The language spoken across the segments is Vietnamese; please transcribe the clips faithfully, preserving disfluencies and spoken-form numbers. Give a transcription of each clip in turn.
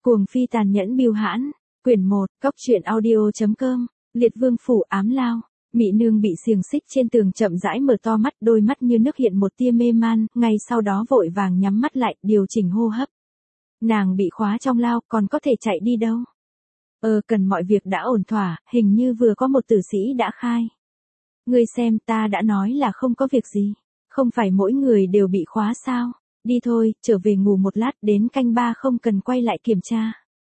Cuồng phi tàn nhẫn bưu hãn, quyển một, cóc truyện audio.com, liệt vương phủ ám lao. Mị nương bị xiềng xích trên tường chậm rãi mở to mắt, đôi mắt như nước hiện một tia mê man, ngay sau đó vội vàng nhắm mắt lại, điều chỉnh hô hấp. Nàng bị khóa trong lao, còn có thể chạy đi đâu? Ờ, cần mọi việc đã ổn thỏa, hình như vừa có một tử sĩ đã khai. Ngươi xem, ta đã nói là không có việc gì. Không phải mỗi người đều bị khóa sao? Đi thôi, trở về ngủ một lát, đến canh ba không cần quay lại kiểm tra.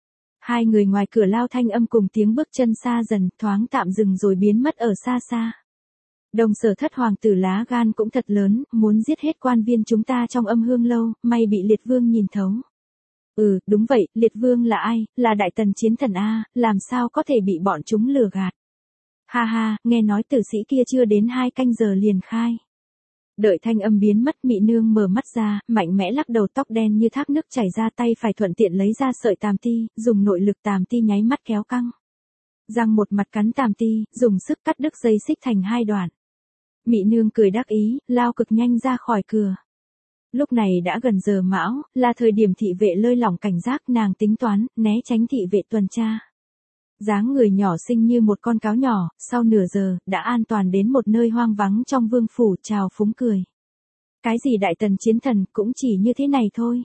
Hai người ngoài cửa lao thanh âm cùng tiếng bước chân xa dần, thoáng tạm dừng rồi biến mất ở xa xa. Đồng Sở Thất hoàng tử lá gan cũng thật lớn, muốn giết hết quan viên chúng ta trong Âm Hương lâu, may bị Liệt Vương nhìn thấu. Ừ, đúng vậy, Liệt Vương là ai? Là đại tần chiến thần a, làm sao có thể bị bọn chúng lừa gạt? Ha ha, nghe nói tử sĩ kia chưa đến hai canh giờ liền khai. Đợi thanh âm biến mất, Mị nương mở mắt ra, mạnh mẽ lắc đầu, tóc đen như thác nước chảy ra, tay phải thuận tiện lấy ra sợi tàm ti, dùng nội lực tàm ti nháy mắt kéo căng. Răng một mặt cắn tàm ti, dùng sức cắt đứt dây xích thành hai đoạn. Mị nương cười đắc ý, lao cực nhanh ra khỏi cửa. Lúc này đã gần giờ mão, là thời điểm thị vệ lơi lỏng cảnh giác, nàng tính toán, né tránh thị vệ tuần tra. Dáng người nhỏ xinh như một con cáo nhỏ, sau nửa giờ, đã an toàn đến một nơi hoang vắng trong vương phủ, chào phúng cười. Cái gì đại tần chiến thần, cũng chỉ như thế này thôi.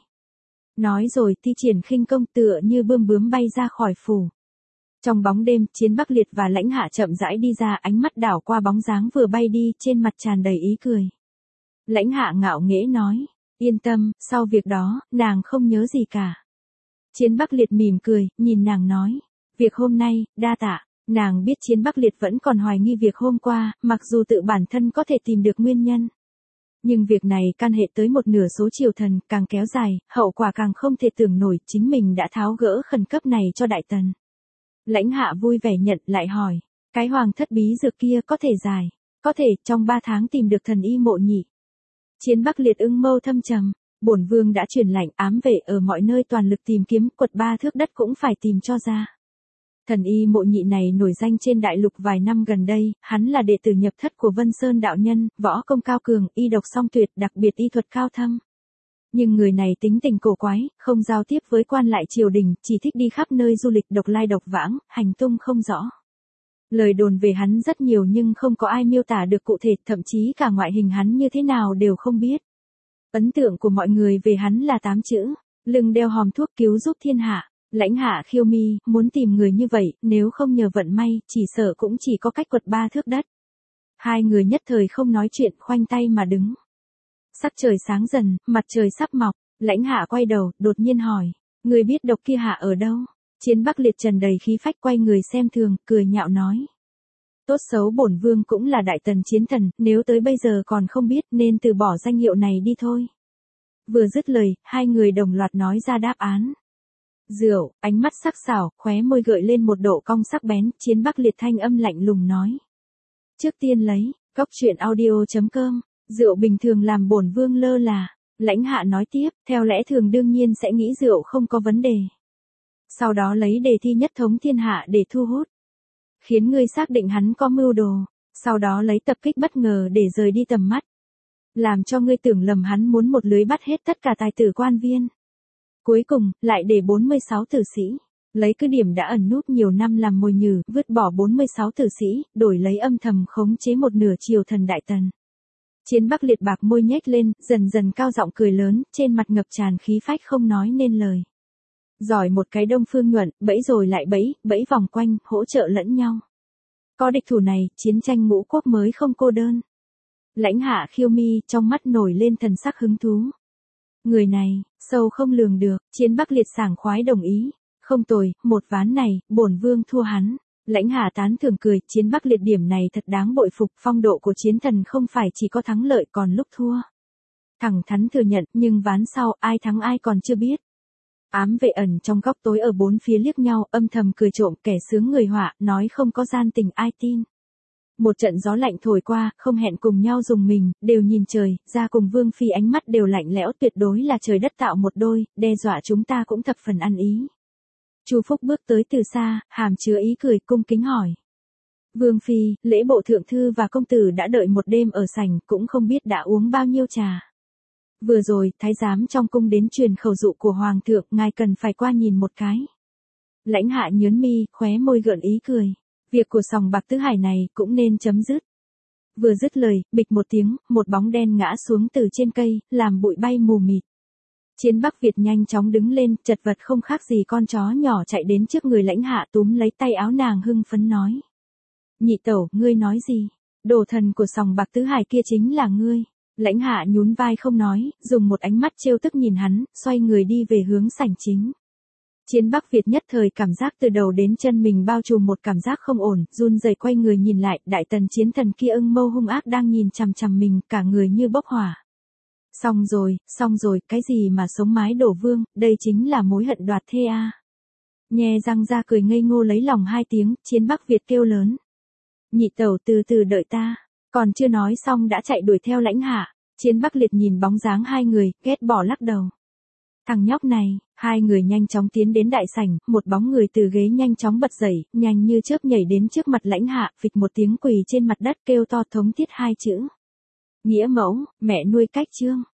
Nói rồi thi triển khinh công tựa như bươm bướm bay ra khỏi phủ. Trong bóng đêm, Chiến Bắc Liệt và Lãnh Hạ chậm rãi đi ra, ánh mắt đảo qua bóng dáng vừa bay đi, trên mặt tràn đầy ý cười. Lãnh Hạ ngạo nghễ nói, yên tâm, sau việc đó, nàng không nhớ gì cả. Chiến Bắc Liệt mỉm cười, nhìn nàng nói. Việc hôm nay, đa tạ, nàng biết Chiến Bắc Liệt vẫn còn hoài nghi việc hôm qua, mặc dù tự bản thân có thể tìm được nguyên nhân. Nhưng việc này can hệ tới một nửa số triều thần, càng kéo dài, hậu quả càng không thể tưởng nổi, chính mình đã tháo gỡ khẩn cấp này cho đại tần. Lãnh Hạ vui vẻ nhận lại hỏi, cái hoàng thất bí dược kia có thể giải, có thể trong ba tháng tìm được thần y mộ nhị. Chiến Bắc Liệt ưng mâu thâm trầm, bổn vương đã truyền lệnh ám vệ ở mọi nơi toàn lực tìm kiếm, quật ba thước đất cũng phải tìm cho ra. Thần y mộ nhị này nổi danh trên đại lục vài năm gần đây, hắn là đệ tử nhập thất của Vân Sơn đạo nhân, võ công cao cường, y độc song tuyệt, đặc biệt y thuật cao thâm. Nhưng người này tính tình cổ quái, không giao tiếp với quan lại triều đình, chỉ thích đi khắp nơi du lịch độc lai độc vãng, hành tung không rõ. Lời đồn về hắn rất nhiều nhưng không có ai miêu tả được cụ thể, thậm chí cả ngoại hình hắn như thế nào đều không biết. Ấn tượng của mọi người về hắn là tám chữ, lưng đeo hòm thuốc cứu giúp thiên hạ. Lãnh Hạ khiêu mi, muốn tìm người như vậy, nếu không nhờ vận may, chỉ sợ cũng chỉ có cách quật ba thước đất. Hai người nhất thời không nói chuyện, khoanh tay mà đứng. Sắc trời sáng dần, mặt trời sắp mọc, Lãnh Hạ quay đầu, đột nhiên hỏi, người biết độc kia hạ ở đâu? Chiến Bắc Liệt trần đầy khí phách quay người xem thường, cười nhạo nói. Tốt xấu bổn vương cũng là đại tần chiến thần, nếu tới bây giờ còn không biết nên từ bỏ danh hiệu này đi thôi. Vừa dứt lời, hai người đồng loạt nói ra đáp án. Rượu, ánh mắt sắc sảo, khóe môi gợi lên một độ cong sắc bén, Chiến Bắc Liệt thanh âm lạnh lùng nói. Trước tiên lấy, cóc truyện audio.com, rượu bình thường làm bổn vương lơ là. Lãnh Hạ nói tiếp, theo lẽ thường đương nhiên sẽ nghĩ rượu không có vấn đề. Sau đó lấy đề thi nhất thống thiên hạ để thu hút. Khiến ngươi xác định hắn có mưu đồ, sau đó lấy tập kích bất ngờ để rời đi tầm mắt. Làm cho ngươi tưởng lầm hắn muốn một lưới bắt hết tất cả tài tử quan viên. Cuối cùng, lại để bốn mươi sáu tử sĩ, lấy cứ điểm đã ẩn núp nhiều năm làm mồi nhử, vứt bỏ bốn mươi sáu tử sĩ, đổi lấy âm thầm khống chế một nửa triều thần đại tần. Chiến Bắc Liệt bạc môi nhếch lên, dần dần cao giọng cười lớn, trên mặt ngập tràn khí phách không nói nên lời. Giỏi một cái Đông Phương Nhuận, bẫy rồi lại bẫy, bẫy vòng quanh, hỗ trợ lẫn nhau. Có địch thủ này, chiến tranh ngũ quốc mới không cô đơn. Lãnh Hạ khiêu mi, trong mắt nổi lên thần sắc hứng thú. Người này, sâu không lường được, Chiến Bắc Liệt sảng khoái đồng ý. Không tồi, một ván này, bổn vương thua hắn. Lãnh Hạ tán thưởng cười, Chiến Bắc Liệt điểm này thật đáng bội phục, phong độ của chiến thần không phải chỉ có thắng lợi còn lúc thua. Thẳng thắn thừa nhận, nhưng ván sau, ai thắng ai còn chưa biết. Ám vệ ẩn trong góc tối ở bốn phía liếc nhau, âm thầm cười trộm, kẻ sướng người họa, nói không có gian tình ai tin. Một trận gió lạnh thổi qua, không hẹn cùng nhau dùng mình, đều nhìn trời, ra cùng Vương Phi ánh mắt đều lạnh lẽo, tuyệt đối là trời đất tạo một đôi, đe dọa chúng ta cũng thập phần ăn ý. Chu Phúc bước tới từ xa, hàm chứa ý cười, cung kính hỏi. Vương Phi, lễ bộ thượng thư và công tử đã đợi một đêm ở sảnh, cũng không biết đã uống bao nhiêu trà. Vừa rồi, thái giám trong cung đến truyền khẩu dụ của hoàng thượng, ngài cần phải qua nhìn một cái. Lãnh Hạ nhướng mi, khóe môi gợn ý cười. Việc của sòng bạc Tứ Hải này cũng nên chấm dứt. Vừa dứt lời, bịch một tiếng, một bóng đen ngã xuống từ trên cây, làm bụi bay mù mịt. Chiến Bắc Việt nhanh chóng đứng lên, chật vật không khác gì con chó nhỏ chạy đến trước người Lãnh Hạ túm lấy tay áo nàng hưng phấn nói. Nhị tẩu, ngươi nói gì? Đồ thần của sòng bạc Tứ Hải kia chính là ngươi. Lãnh Hạ nhún vai không nói, dùng một ánh mắt trêu tức nhìn hắn, xoay người đi về hướng sảnh chính. Chiến Bắc Việt nhất thời cảm giác từ đầu đến chân mình bao trùm một cảm giác không ổn, run rẩy quay người nhìn lại, đại tần chiến thần kia ưng mâu hung ác đang nhìn chằm chằm mình, cả người như bốc hỏa. Xong rồi, xong rồi, cái gì mà sống mái đổ vương, đây chính là mối hận đoạt thê a. À. Nhe răng ra cười ngây ngô lấy lòng hai tiếng, Chiến Bắc Việt kêu lớn. Nhị tẩu từ từ đợi ta, còn chưa nói xong đã chạy đuổi theo Lãnh Hạ. Chiến Bắc Liệt nhìn bóng dáng hai người, ghét bỏ lắc đầu. Thằng nhóc này, hai người nhanh chóng tiến đến đại sảnh, một bóng người từ ghế nhanh chóng bật dậy, nhanh như chớp nhảy đến trước mặt Lãnh Hạ, phịch một tiếng quỳ trên mặt đất kêu to thống thiết hai chữ. Nghĩa mẫu, mẹ nuôi cách trương.